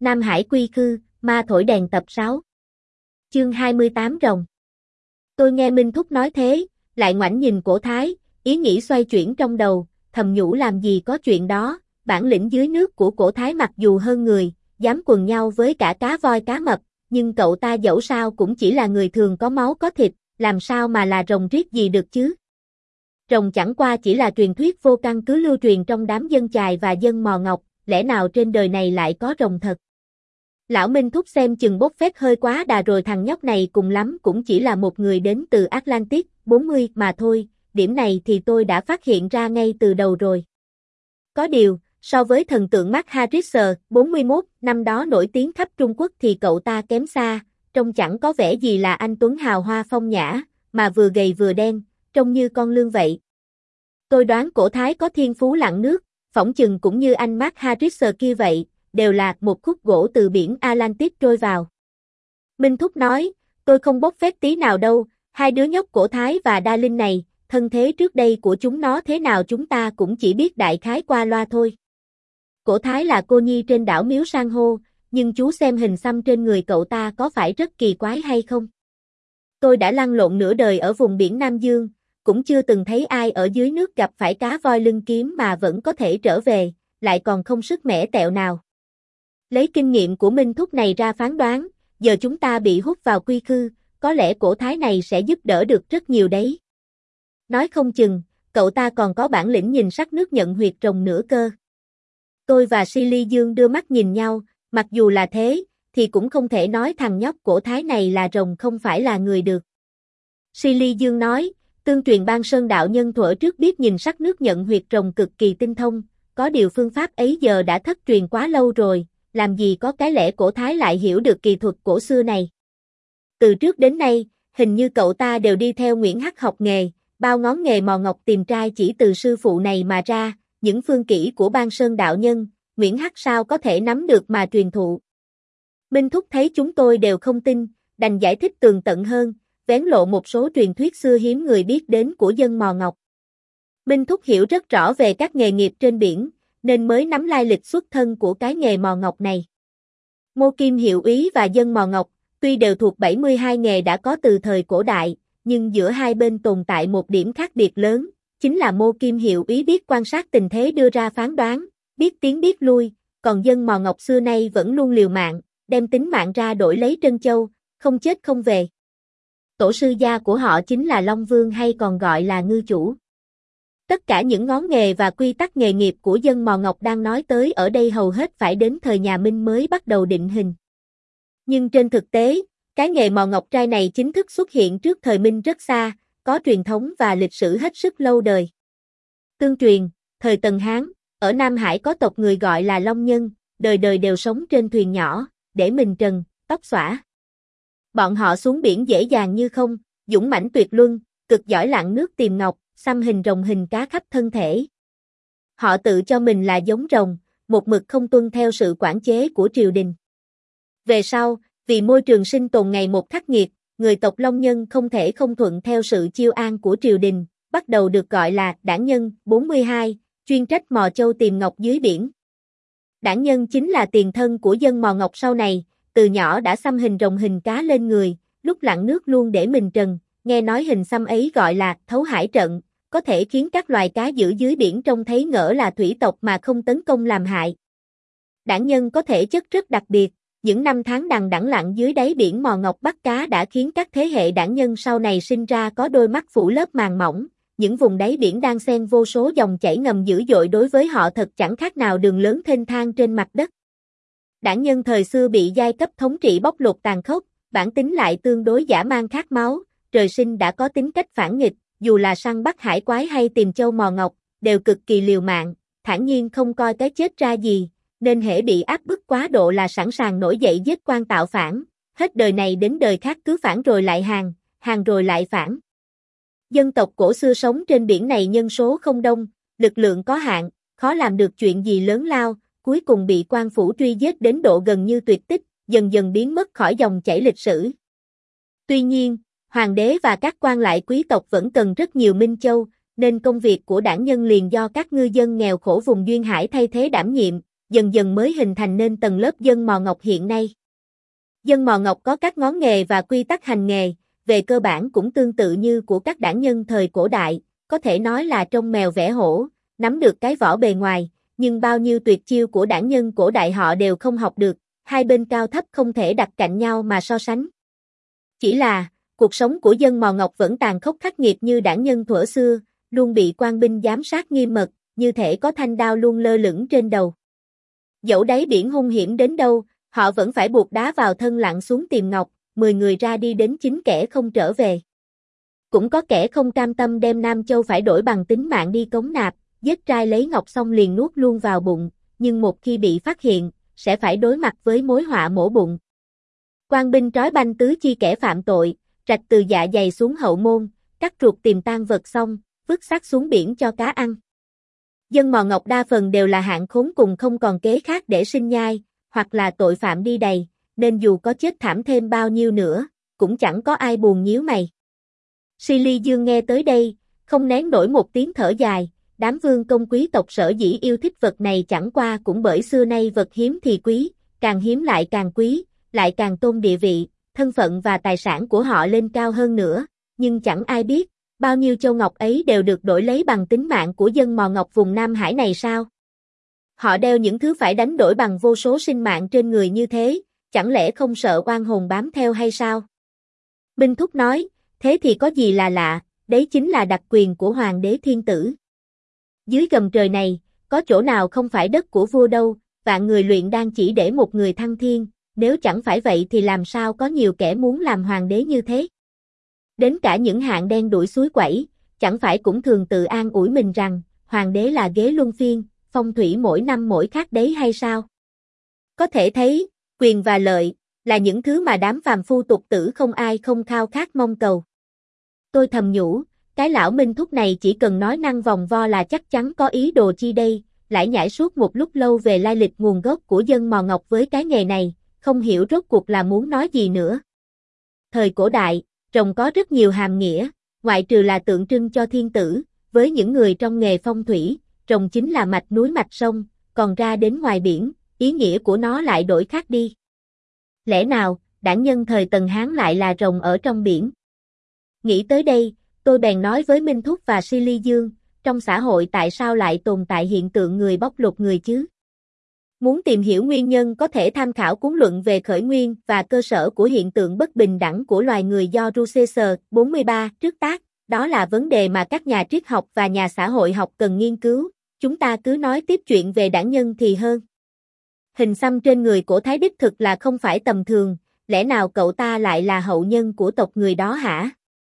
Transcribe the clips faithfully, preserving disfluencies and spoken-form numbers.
Nam Hải quy khư, ma thổi đèn tập sáu. Chương hai mươi tám rồng. Tôi nghe Minh Thúc nói thế, lại ngoảnh nhìn Cổ Thái, ý nghĩ xoay chuyển trong đầu, thầm nhủ làm gì có chuyện đó, bản lĩnh dưới nước của Cổ Thái mặc dù hơn người, dám quần nhau với cả cá voi cá mập, nhưng cậu ta dẫu sao cũng chỉ là người thường có máu có thịt, làm sao mà là rồng riết gì được chứ? Rồng chẳng qua chỉ là truyền thuyết vô căn cứ lưu truyền trong đám dân chài và dân mò ngọc, lẽ nào trên đời này lại có rồng thật? Lão Minh Thúc xem chừng bốc phét hơi quá đà rồi, thằng nhóc này cùng lắm cũng chỉ là một người đến từ Atlantis bốn mươi mà thôi, điểm này thì tôi đã phát hiện ra ngay từ đầu rồi. Có điều, so với thần tượng Mark Harris bốn mươi mốt năm đó nổi tiếng khắp Trung Quốc thì cậu ta kém xa, trông chẳng có vẻ gì là anh tuấn hào hoa phong nhã, mà vừa gầy vừa đen, trông như con lươn vậy. Tôi đoán Cổ Thái có thiên phú lặn nước, phỏng chừng cũng như anh Mark Harris kia vậy, đều là một khúc gỗ từ biển Atlantis trôi vào. Minh Thúc nói, tôi không bốc phét tí nào đâu, hai đứa nhóc Cổ Thái và Đa Linh này, thân thế trước đây của chúng nó thế nào chúng ta cũng chỉ biết đại khái qua loa thôi. Cổ Thái là cô nhi trên đảo Miếu San hô, nhưng chú xem hình xăm trên người cậu ta có phải rất kỳ quái hay không? Tôi đã lăn lộn nửa đời ở vùng biển Nam Dương, cũng chưa từng thấy ai ở dưới nước gặp phải cá voi lưng kiếm mà vẫn có thể trở về, lại còn không sức mẻ tẹo nào. Lấy kinh nghiệm của Minh Thúc này ra phán đoán, giờ chúng ta bị hút vào quy khư, có lẽ Cổ Thái này sẽ giúp đỡ được rất nhiều đấy. Nói không chừng, cậu ta còn có bản lĩnh nhìn sắc nước nhận huyệt rồng nữa cơ. Tôi và Silly Dương đưa mắt nhìn nhau, mặc dù là thế, thì cũng không thể nói thằng nhóc Cổ Thái này là rồng không phải là người được. Silly Dương nói, tương truyền Ban Sơn đạo nhân thuở trước biết nhìn sắc nước nhận huyệt rồng cực kỳ tinh thông, có điều phương pháp ấy giờ đã thất truyền quá lâu rồi, làm gì có cái lẽ Cổ Thái lại hiểu được kỳ thuật cổ xưa này. Từ trước đến nay, hình như cậu ta đều đi theo Nguyễn Hắc học nghề, bao ngón nghề mò ngọc tìm trai chỉ từ sư phụ này mà ra, những phương kỹ của Ban Sơn đạo nhân, Nguyễn Hắc sao có thể nắm được mà truyền thụ. Minh Thúc thấy chúng tôi đều không tin, đành giải thích tường tận hơn, vén lộ một số truyền thuyết xưa hiếm người biết đến của dân mò ngọc. Minh Thúc hiểu rất rõ về các nghề nghiệp trên biển, nên mới nắm lai lịch xuất thân của cái nghề mò ngọc này. Mô Kim Hiệu Úy và dân mò ngọc, tuy đều thuộc bảy mươi hai nghề đã có từ thời cổ đại, nhưng giữa hai bên tồn tại một điểm khác biệt lớn, chính là Mô Kim Hiệu Úy biết quan sát tình thế đưa ra phán đoán, biết tiến biết lui, còn dân mò ngọc xưa nay vẫn luôn liều mạng, đem tính mạng ra đổi lấy trân châu, không chết không về. Tổ sư gia của họ chính là Long Vương hay còn gọi là ngư chủ. Tất cả những ngón nghề và quy tắc nghề nghiệp của dân mò ngọc đang nói tới ở đây hầu hết phải đến thời nhà Minh mới bắt đầu định hình. Nhưng trên thực tế, cái nghề mò ngọc trai này chính thức xuất hiện trước thời Minh rất xa, có truyền thống và lịch sử hết sức lâu đời. Tương truyền, thời Tần Hán, ở Nam Hải có tộc người gọi là Long Nhân, đời đời đều sống trên thuyền nhỏ, để mình trần, tóc xõa. Bọn họ xuống biển dễ dàng như không, dũng mãnh tuyệt luân, cực giỏi lặn nước tìm ngọc, xăm hình rồng hình cá khắp thân thể. Họ tự cho mình là giống rồng, một mực không tuân theo sự quản chế của triều đình. Về sau, vì môi trường sinh tồn ngày một khắc nghiệt, người tộc Long Nhân không thể không thuận theo sự chiêu an của triều đình, bắt đầu được gọi là Đảng Nhân bốn mươi hai, chuyên trách mò châu tìm ngọc dưới biển. Đảng Nhân chính là tiền thân của dân mò ngọc sau này, từ nhỏ đã xăm hình rồng hình cá lên người, lúc lặn nước luôn để mình trần, nghe nói hình xăm ấy gọi là thấu hải trận, có thể khiến các loài cá giữ dưới biển trông thấy ngỡ là thủy tộc mà không tấn công làm hại. Đảng Nhân có thể chất rất đặc biệt, những năm tháng đằng đẵng lặn dưới đáy biển mò ngọc bắt cá đã khiến các thế hệ đảng nhân sau này sinh ra có đôi mắt phủ lớp màng mỏng, những vùng đáy biển đang xen vô số dòng chảy ngầm dữ dội đối với họ thật chẳng khác nào đường lớn thênh thang trên mặt đất. Đảng nhân thời xưa bị giai cấp thống trị bóc lột tàn khốc, bản tính lại tương đối dã man khát máu, trời sinh đã có tính cách phản nghịch, dù là săn bắt hải quái hay tìm châu mò ngọc, đều cực kỳ liều mạng, thản nhiên không coi cái chết ra gì, nên hễ bị áp bức quá độ là sẵn sàng nổi dậy giết quan tạo phản, hết đời này đến đời khác cứ phản rồi lại hàng, hàng rồi lại phản. Dân tộc cổ xưa sống trên biển này nhân số không đông, lực lượng có hạn, khó làm được chuyện gì lớn lao, cuối cùng bị quan phủ truy giết đến độ gần như tuyệt tích, dần dần biến mất khỏi dòng chảy lịch sử. Tuy nhiên, hoàng đế và các quan lại quý tộc vẫn cần rất nhiều minh châu, nên công việc của đảng nhân liền do các ngư dân nghèo khổ vùng duyên hải thay thế đảm nhiệm, dần dần mới hình thành nên tầng lớp dân mò ngọc hiện nay. Dân mò ngọc có các ngón nghề và quy tắc hành nghề, về cơ bản cũng tương tự như của các đảng nhân thời cổ đại, có thể nói là trông mèo vẽ hổ, nắm được cái vỏ bề ngoài, nhưng bao nhiêu tuyệt chiêu của đảng nhân cổ đại họ đều không học được, hai bên cao thấp không thể đặt cạnh nhau mà so sánh. Chỉ là, cuộc sống của dân mò ngọc vẫn tàn khốc khắc nghiệt như đảng nhân thuở xưa, luôn bị quan binh giám sát nghiêm mật, như thể có thanh đao luôn lơ lửng trên đầu. Dẫu đáy biển hung hiểm đến đâu, họ vẫn phải buộc đá vào thân lặn xuống tìm ngọc, mười người ra đi đến chín kẻ không trở về. Cũng có kẻ không cam tâm đem Nam Châu phải đổi bằng tính mạng đi cống nạp, giết trai lấy ngọc xong liền nuốt luôn vào bụng, nhưng một khi bị phát hiện, sẽ phải đối mặt với mối họa mổ bụng. Quan binh trói banh tứ chi kẻ phạm tội, rạch từ dạ dày xuống hậu môn, cắt ruột tìm tang vật xong, vứt xác xuống biển cho cá ăn. Dân mò ngọc đa phần đều là hạng khốn cùng không còn kế khác để sinh nhai, hoặc là tội phạm đi đầy, nên dù có chết thảm thêm bao nhiêu nữa, cũng chẳng có ai buồn nhíu mày. Si Ly Dương nghe tới đây, không nén nổi một tiếng thở dài, đám vương công quý tộc sở dĩ yêu thích vật này chẳng qua cũng bởi xưa nay vật hiếm thì quý, càng hiếm lại càng quý, lại càng tôn địa vị, thân phận và tài sản của họ lên cao hơn nữa, nhưng chẳng ai biết, bao nhiêu châu ngọc ấy đều được đổi lấy bằng tính mạng của dân mò ngọc vùng Nam Hải này sao? Họ đeo những thứ phải đánh đổi bằng vô số sinh mạng trên người như thế, chẳng lẽ không sợ oan hồn bám theo hay sao? Minh Thúc nói, thế thì có gì là lạ, đấy chính là đặc quyền của Hoàng đế thiên tử. Dưới gầm trời này, có chỗ nào không phải đất của vua đâu, vạn người luyện đan chỉ để một người thăng thiên, nếu chẳng phải vậy thì làm sao có nhiều kẻ muốn làm hoàng đế như thế? Đến cả những hạng đen đuổi suối quẩy, chẳng phải cũng thường tự an ủi mình rằng, hoàng đế là ghế luân phiên, phong thủy mỗi năm mỗi khác đấy hay sao? Có thể thấy, quyền và lợi, là những thứ mà đám phàm phu tục tử không ai không khao khát mong cầu. Tôi thầm nhủ, cái lão Minh Thúc này chỉ cần nói năng vòng vo là chắc chắn có ý đồ chi đây, lại nhảy suốt một lúc lâu về lai lịch nguồn gốc của dân mò ngọc với cái nghề này, không hiểu rốt cuộc là muốn nói gì nữa. Thời cổ đại, rồng có rất nhiều hàm nghĩa, ngoại trừ là tượng trưng cho thiên tử, với những người trong nghề phong thủy, rồng chính là mạch núi mạch sông, còn ra đến ngoài biển, ý nghĩa của nó lại đổi khác đi. Lẽ nào, đảng nhân thời Tần Hán lại là rồng ở trong biển? Nghĩ tới đây, tôi bèn nói với Minh Thúc và Si Ly Dương, trong xã hội tại sao lại tồn tại hiện tượng người bóc lột người chứ? Muốn tìm hiểu nguyên nhân có thể tham khảo cuốn luận về khởi nguyên và cơ sở của hiện tượng bất bình đẳng của loài người do Rusesser bốn mươi ba trước tác, đó là vấn đề mà các nhà triết học và nhà xã hội học cần nghiên cứu, chúng ta cứ nói tiếp chuyện về đảng nhân thì hơn. Hình xăm trên người của Thái đích thực là không phải tầm thường, lẽ nào cậu ta lại là hậu nhân của tộc người đó hả?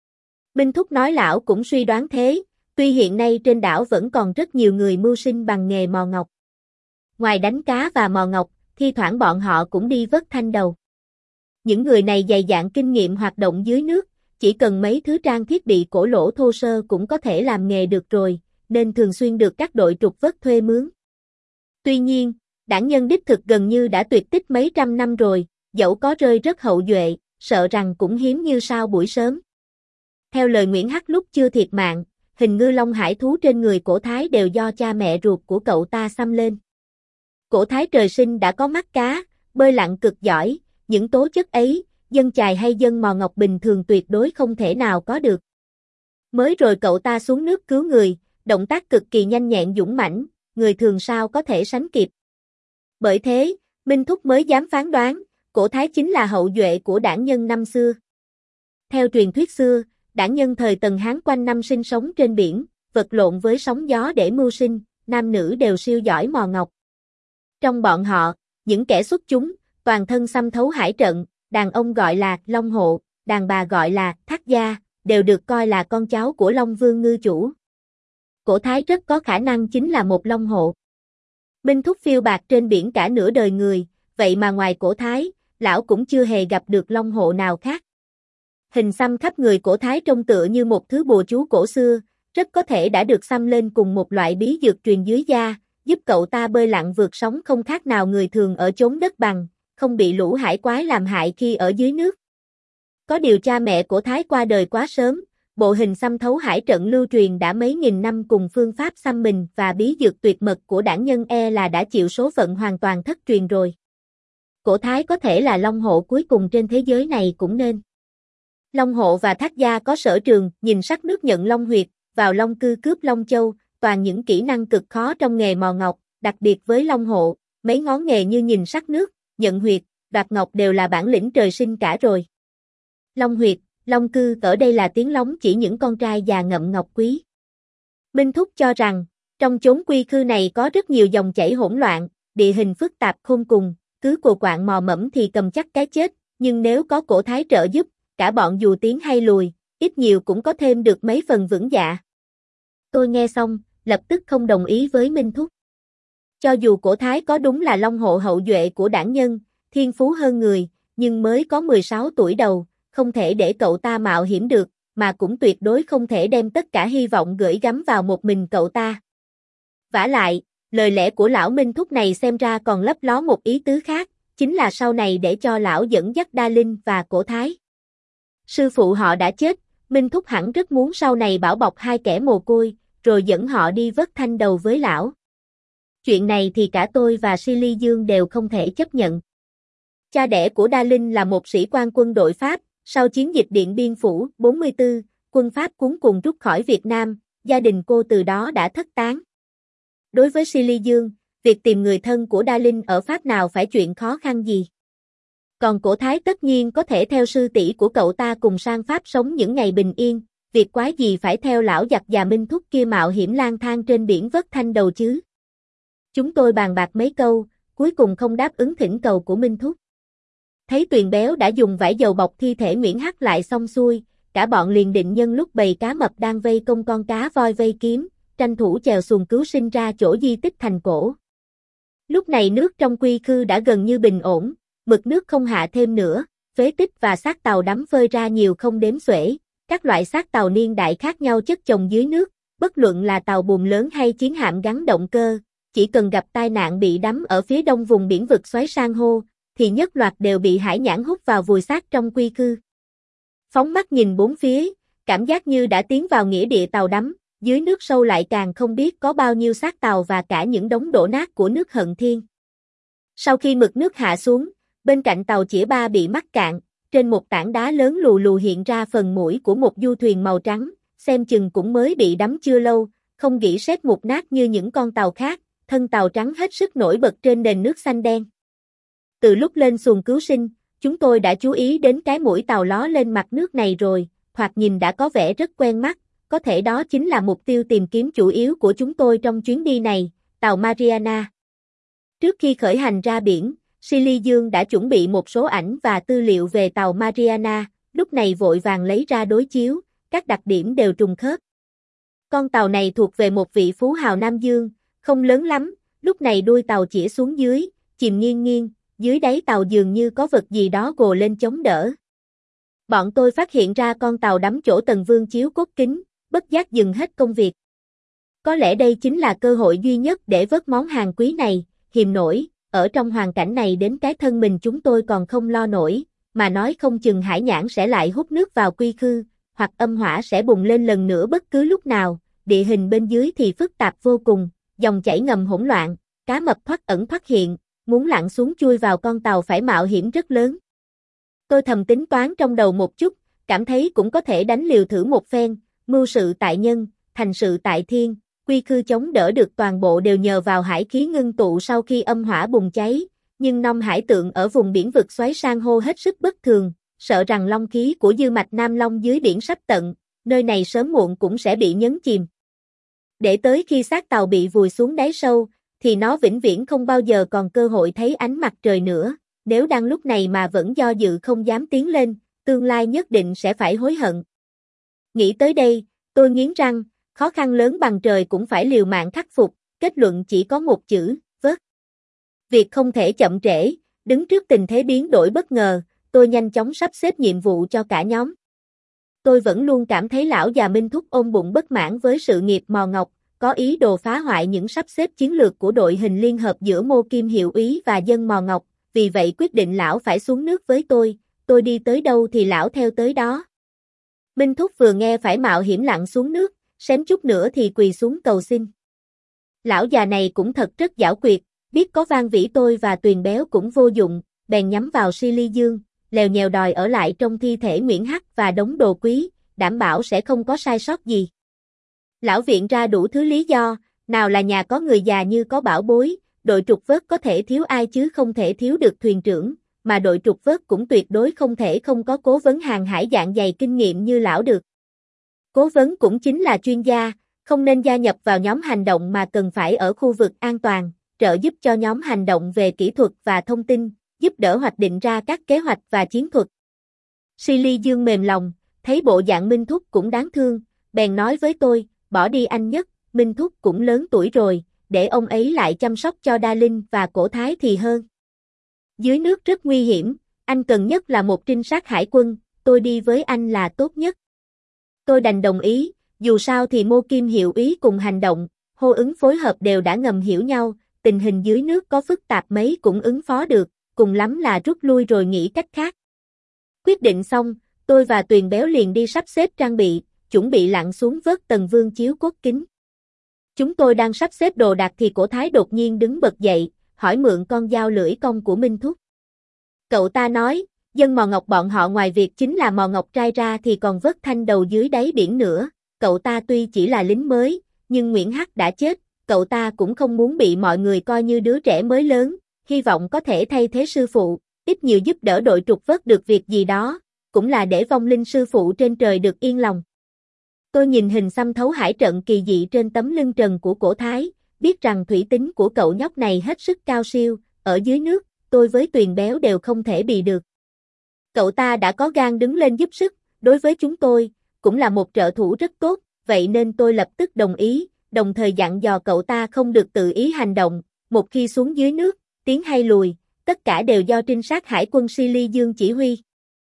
Minh Thúc nói lão cũng suy đoán thế, tuy hiện nay trên đảo vẫn còn rất nhiều người mưu sinh bằng nghề mò ngọc. Ngoài đánh cá và mò ngọc, thi thoảng bọn họ cũng đi vớt thanh đầu. Những người này dày dạn kinh nghiệm hoạt động dưới nước, chỉ cần mấy thứ trang thiết bị cổ lỗ thô sơ cũng có thể làm nghề được rồi, nên thường xuyên được các đội trục vớt thuê mướn. Tuy nhiên, đảng nhân đích thực gần như đã tuyệt tích mấy trăm năm rồi, dẫu có rơi rất hậu duệ, sợ rằng cũng hiếm như sao buổi sớm. Theo lời Nguyễn Hắc lúc chưa thiệt mạng, hình ngư long hải thú trên người cổ Thái đều do cha mẹ ruột của cậu ta xăm lên. Cổ Thái trời sinh đã có mắt cá, bơi lặn cực giỏi, những tố chất ấy, dân chài hay dân mò ngọc bình thường tuyệt đối không thể nào có được. Mới rồi cậu ta xuống nước cứu người, động tác cực kỳ nhanh nhẹn dũng mãnh, người thường sao có thể sánh kịp. Bởi thế, Minh Thúc mới dám phán đoán, cổ Thái chính là hậu duệ của đảng nhân năm xưa. Theo truyền thuyết xưa, đảng nhân thời Tần Hán quanh năm sinh sống trên biển, vật lộn với sóng gió để mưu sinh, nam nữ đều siêu giỏi mò ngọc. Trong bọn họ, những kẻ xuất chúng, toàn thân xăm thấu hải trận, đàn ông gọi là Long Hộ, đàn bà gọi là Thác Gia, đều được coi là con cháu của Long Vương ngư chủ. Cổ Thái rất có khả năng chính là một Long Hộ. Minh Thúc phiêu bạt trên biển cả nửa đời người, vậy mà ngoài cổ Thái, lão cũng chưa hề gặp được Long Hộ nào khác. Hình xăm khắp người cổ Thái trông tựa như một thứ bùa chú cổ xưa, rất có thể đã được xăm lên cùng một loại bí dược truyền dưới da, giúp cậu ta bơi lặn vượt sóng không khác nào người thường ở chốn đất bằng, không bị lũ hải quái làm hại khi ở dưới nước. Có điều cha mẹ cổ Thái qua đời quá sớm, bộ hình xăm thấu hải trận lưu truyền đã mấy nghìn năm cùng phương pháp xăm mình và bí dược tuyệt mật của đảng nhân e là đã chịu số phận hoàn toàn thất truyền rồi. Cổ Thái có thể là Long Hộ cuối cùng trên thế giới này cũng nên. Long Hộ và Thác Gia có sở trường nhìn sắc nước nhận Long huyệt, vào Long cư cướp Long châu, toàn những kỹ năng cực khó trong nghề mò ngọc, đặc biệt với Long Hộ, mấy ngón nghề như nhìn sắc nước, nhận huyệt, đoạt ngọc đều là bản lĩnh trời sinh cả rồi. Long huyệt, Long cư ở đây là tiếng lóng chỉ những con trai già ngậm ngọc quý. Minh Thúc cho rằng, trong chốn quy khư này có rất nhiều dòng chảy hỗn loạn, địa hình phức tạp khôn cùng, cứ cồ quạng mò mẫm thì cầm chắc cái chết, nhưng nếu có Cổ Thái trợ giúp, cả bọn dù tiến hay lùi, ít nhiều cũng có thêm được mấy phần vững dạ. Tôi nghe xong, lập tức không đồng ý với Minh Thúc. Cho dù Cổ Thái có đúng là Long Hộ hậu duệ của đảng nhân, thiên phú hơn người, nhưng mới có mười sáu tuổi đầu, không thể để cậu ta mạo hiểm được, mà cũng tuyệt đối không thể đem tất cả hy vọng gửi gắm vào một mình cậu ta. Vả lại, lời lẽ của lão Minh Thúc này xem ra còn lấp ló một ý tứ khác, chính là sau này để cho lão dẫn dắt Đa Linh và Cổ Thái. Sư phụ họ đã chết, Minh Thúc hẳn rất muốn sau này bảo bọc hai kẻ mồ côi, rồi dẫn họ đi vớt thanh đầu với lão. Chuyện này thì cả tôi và Silly Dương đều không thể chấp nhận. Cha đẻ của Đa Linh là một sĩ quan quân đội Pháp, sau chiến dịch Điện Biên Phủ bốn mươi tư, quân Pháp cuống cuồng rút khỏi Việt Nam, gia đình cô từ đó đã thất tán. Đối với Silly Dương, việc tìm người thân của Đa Linh ở Pháp nào phải chuyện khó khăn gì. Còn Cổ Thái tất nhiên có thể theo sư tỷ của cậu ta cùng sang Pháp sống những ngày bình yên, việc quái gì phải theo lão giặc già Minh Thúc kia mạo hiểm lang thang trên biển vớt thanh đầu chứ. Chúng tôi bàn bạc mấy câu, cuối cùng không đáp ứng thỉnh cầu của Minh Thúc. Thấy Tuyền Béo đã dùng vải dầu bọc thi thể Nguyễn Hắc lại xong xuôi, cả bọn liền định nhân lúc bầy cá mập đang vây công con cá voi vây kiếm, tranh thủ chèo xuồng cứu sinh ra chỗ di tích thành cổ. Lúc này nước trong quy khư đã gần như bình ổn, mực nước không hạ thêm nữa, phế tích và xác tàu đắm phơi ra nhiều không đếm xuể, các loại xác tàu niên đại khác nhau chất chồng dưới nước, bất luận là tàu buồm lớn hay chiến hạm gắn động cơ, chỉ cần gặp tai nạn bị đắm ở phía đông vùng biển vực xoáy san hô, thì nhất loạt đều bị hải nhãn hút vào vùi xác trong quy khư. Phóng mắt nhìn bốn phía, cảm giác như đã tiến vào nghĩa địa tàu đắm, dưới nước sâu lại càng không biết có bao nhiêu xác tàu và cả những đống đổ nát của nước Hận Thiên. Sau khi mực nước hạ xuống, bên cạnh tàu chĩa ba bị mắc cạn, trên một tảng đá lớn lù lù hiện ra phần mũi của một du thuyền màu trắng, xem chừng cũng mới bị đắm chưa lâu, không gỉ sét mục nát như những con tàu khác, thân tàu trắng hết sức nổi bật trên nền nước xanh đen. Từ lúc lên xuồng cứu sinh, chúng tôi đã chú ý đến cái mũi tàu ló lên mặt nước này rồi, thoạt nhìn đã có vẻ rất quen mắt, có thể đó chính là mục tiêu tìm kiếm chủ yếu của chúng tôi trong chuyến đi này, tàu Mariana. Trước khi khởi hành ra biển, Silly Dương đã chuẩn bị một số ảnh và tư liệu về tàu Mariana, lúc này vội vàng lấy ra đối chiếu, các đặc điểm đều trùng khớp. Con tàu này thuộc về một vị phú hào Nam Dương, không lớn lắm, lúc này đuôi tàu chĩa xuống dưới, chìm nghiêng nghiêng, dưới đáy tàu dường như có vật gì đó gồ lên chống đỡ. Bọn tôi phát hiện ra con tàu đắm chỗ Tần Vương chiếu cốt kính, bất giác dừng hết công việc. Có lẽ đây chính là cơ hội duy nhất để vớt món hàng quý này, hiềm nổi, ở trong hoàn cảnh này đến cái thân mình chúng tôi còn không lo nổi, mà nói không chừng hải nhãn sẽ lại hút nước vào quy khư, hoặc âm hỏa sẽ bùng lên lần nữa bất cứ lúc nào, địa hình bên dưới thì phức tạp vô cùng, dòng chảy ngầm hỗn loạn, cá mập thoát ẩn thoát hiện, muốn lặn xuống chui vào con tàu phải mạo hiểm rất lớn. Tôi thầm tính toán trong đầu một chút, cảm thấy cũng có thể đánh liều thử một phen, mưu sự tại nhân, thành sự tại thiên, quy khư chống đỡ được toàn bộ đều nhờ vào hải khí ngưng tụ sau khi âm hỏa bùng cháy, nhưng nông hải tượng ở vùng biển vực xoáy san hô hết sức bất thường, sợ rằng long khí của dư mạch Nam Long dưới biển sắp tận, nơi này sớm muộn cũng sẽ bị nhấn chìm. Để tới khi xác tàu bị vùi xuống đáy sâu, thì nó vĩnh viễn không bao giờ còn cơ hội thấy ánh mặt trời nữa, nếu đang lúc này mà vẫn do dự không dám tiến lên, tương lai nhất định sẽ phải hối hận. Nghĩ tới đây, tôi nghiến răng, khó khăn lớn bằng trời cũng phải liều mạng khắc phục, kết luận chỉ có một chữ, vớt. Việc không thể chậm trễ, đứng trước tình thế biến đổi bất ngờ, tôi nhanh chóng sắp xếp nhiệm vụ cho cả nhóm. Tôi vẫn luôn cảm thấy lão già Minh Thúc ôm bụng bất mãn với sự nghiệp mò ngọc, có ý đồ phá hoại những sắp xếp chiến lược của đội hình liên hợp giữa Mô Kim hiệu úy và dân mò ngọc, vì vậy quyết định lão phải xuống nước với tôi, tôi đi tới đâu thì lão theo tới đó. Minh Thúc vừa nghe phải mạo hiểm lặn xuống nước, xém chút nữa thì quỳ xuống cầu xin. Lão già này cũng thật rất giảo quyệt, biết có Vang Vĩ tôi và Tuyền Béo cũng vô dụng, bèn nhắm vào Si Ly Dương, lèo nhèo đòi ở lại trong thi thể Nguyễn Hắc và đống đồ quý, đảm bảo sẽ không có sai sót gì. Lão viện ra đủ thứ lý do, nào là nhà có người già như có bảo bối, đội trục vớt có thể thiếu ai chứ không thể thiếu được thuyền trưởng, mà đội trục vớt cũng tuyệt đối không thể không có cố vấn hàng hải dạng dày kinh nghiệm như lão được. Cố vấn cũng chính là chuyên gia, không nên gia nhập vào nhóm hành động mà cần phải ở khu vực an toàn, trợ giúp cho nhóm hành động về kỹ thuật và thông tin, giúp đỡ hoạch định ra các kế hoạch và chiến thuật. Si Ly Dương mềm lòng, thấy bộ dạng Minh Thúc cũng đáng thương, bèn nói với tôi, bỏ đi anh Nhất, Minh Thúc cũng lớn tuổi rồi, để ông ấy lại chăm sóc cho Đa Linh và Cổ Thái thì hơn. Dưới nước rất nguy hiểm, anh cần nhất là một trinh sát hải quân, tôi đi với anh là tốt nhất. Tôi đành đồng ý, dù sao thì Mô Kim hiệu úy cùng hành động, hô ứng phối hợp đều đã ngầm hiểu nhau, tình hình dưới nước có phức tạp mấy cũng ứng phó được, cùng lắm là rút lui rồi nghĩ cách khác. Quyết định xong, tôi và Tuyền Béo liền đi sắp xếp trang bị, chuẩn bị lặn xuống vớt Tần Vương chiếu cốt kính. Chúng tôi đang sắp xếp đồ đạc thì Cổ Thái đột nhiên đứng bật dậy, hỏi mượn con dao lưỡi cong của Minh Thúc. Cậu ta nói, dân Mò Ngọc bọn họ ngoài việc chính là mò ngọc trai ra thì còn vớt thanh đầu dưới đáy biển nữa, cậu ta tuy chỉ là lính mới, nhưng Nguyễn Hắc đã chết, cậu ta cũng không muốn bị mọi người coi như đứa trẻ mới lớn, hy vọng có thể thay thế sư phụ, ít nhiều giúp đỡ đội trục vớt được việc gì đó, cũng là để vong linh sư phụ trên trời được yên lòng. Tôi nhìn hình xăm thấu hải trận kỳ dị trên tấm lưng trần của Cổ Thái, biết rằng thủy tính của cậu nhóc này hết sức cao siêu, ở dưới nước, tôi với Tuyền Béo đều không thể bị được. Cậu ta đã có gan đứng lên giúp sức, đối với chúng tôi, cũng là một trợ thủ rất tốt, vậy nên tôi lập tức đồng ý, đồng thời dặn dò cậu ta không được tự ý hành động, một khi xuống dưới nước, tiến hay lùi, tất cả đều do trinh sát hải quân Si Ly Dương chỉ huy.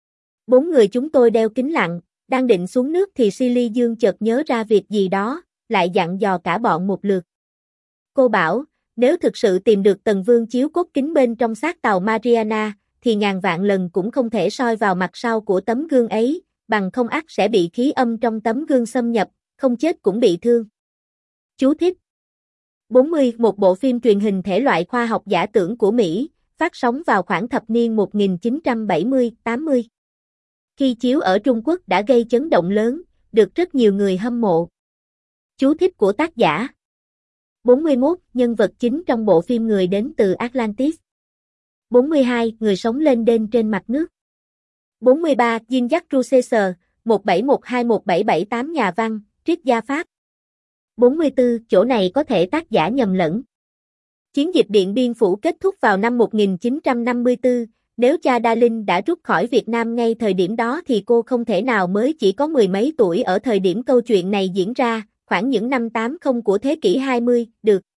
Bốn người chúng tôi đeo kính lặn, đang định xuống nước thì Si Ly Dương chợt nhớ ra việc gì đó, lại dặn dò cả bọn một lượt. Cô bảo, nếu thực sự tìm được Tần Vương chiếu cốt kính bên trong xác tàu Mariana, thì ngàn vạn lần cũng không thể soi vào mặt sau của tấm gương ấy, bằng không ắt sẽ bị khí âm trong tấm gương xâm nhập, không chết cũng bị thương. Chú thích bốn mươi. Một bộ phim truyền hình thể loại khoa học giả tưởng của Mỹ, phát sóng vào khoảng thập niên một nghìn chín trăm bảy mươi đến tám mươi. Khi chiếu ở Trung Quốc đã gây chấn động lớn, được rất nhiều người hâm mộ. Chú thích của tác giả. bốn mươi mốt. Nhân vật chính trong bộ phim người đến từ Atlantis. bốn mươi hai. Người sống lên đên trên mặt nước. bốn mươi ba. Jean-Jacques Rousseau, một bảy một hai một bảy bảy tám nhà văn, triết gia Pháp. bốn mươi tư. Chỗ này có thể tác giả nhầm lẫn. Chiến dịch Điện Biên Phủ kết thúc vào năm một nghìn chín trăm năm mươi tư, nếu cha Đa Linh đã rút khỏi Việt Nam ngay thời điểm đó thì cô không thể nào mới chỉ có mười mấy tuổi ở thời điểm câu chuyện này diễn ra, khoảng những năm tám mươi của thế kỷ hai mươi, được.